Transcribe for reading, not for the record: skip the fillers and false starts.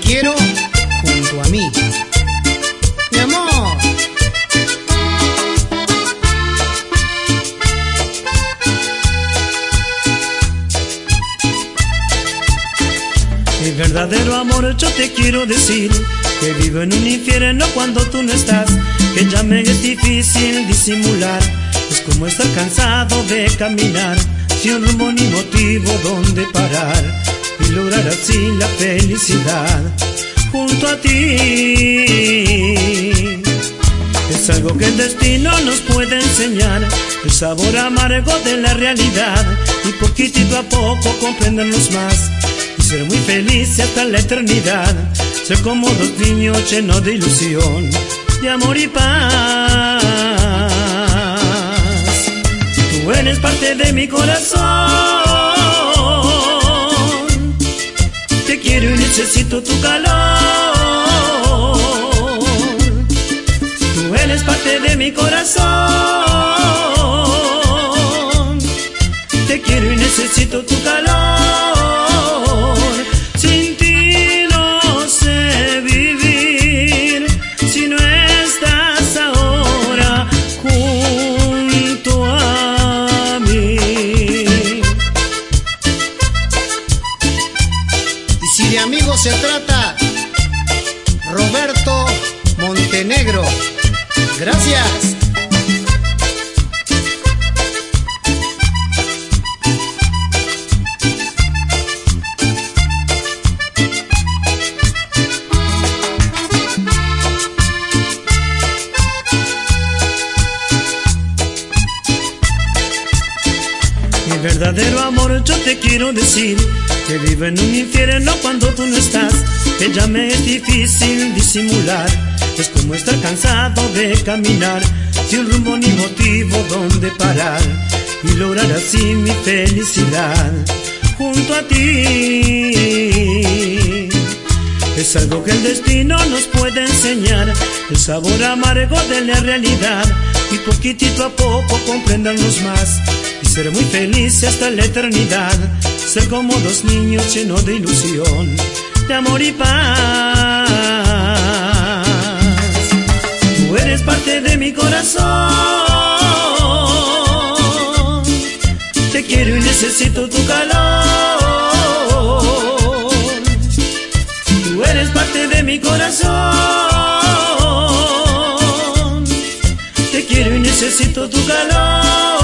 quiero junto a mí. Mi amor. Mi verdadero amor, yo te quiero decir que vivo en un infierno cuando tú no estás, que ya me es difícil disimular. Es como estar cansado de caminar sin rumbo ni motivo donde parar y lograr así la felicidad junto a ti. Es algo que el destino nos puede enseñar, el sabor amargo de la realidad, y poquitito a poco comprendernos más y ser muy felices hasta la eternidad. Ser como dos niños llenos de ilusión, de amor y paz. Tú eres parte de mi corazón, te quiero y necesito tu calor. Tú eres parte de mi corazón, te quiero y necesito tu calor. Sin ti no sé vivir, si no estás ahora junto a mí. Y si de amigos se trata, Roberto Montenegro. Gracias. Mi verdadero amor, yo te quiero decir que vivo en un infierno cuando tú no estás, que ya me es difícil disimular. Es como estar cansado de caminar sin rumbo ni motivo donde parar y lograr así mi felicidad junto a ti. Es algo que el destino nos puede enseñar, el sabor amargo de la realidad, y poquitito a poco comprendernos más y ser muy felices hasta la eternidad. Ser como dos niños llenos de ilusión, de amor y paz. Tú eres parte de mi corazón, te quiero y necesito tu calor. Tú eres parte de mi corazón, te quiero y necesito tu calor.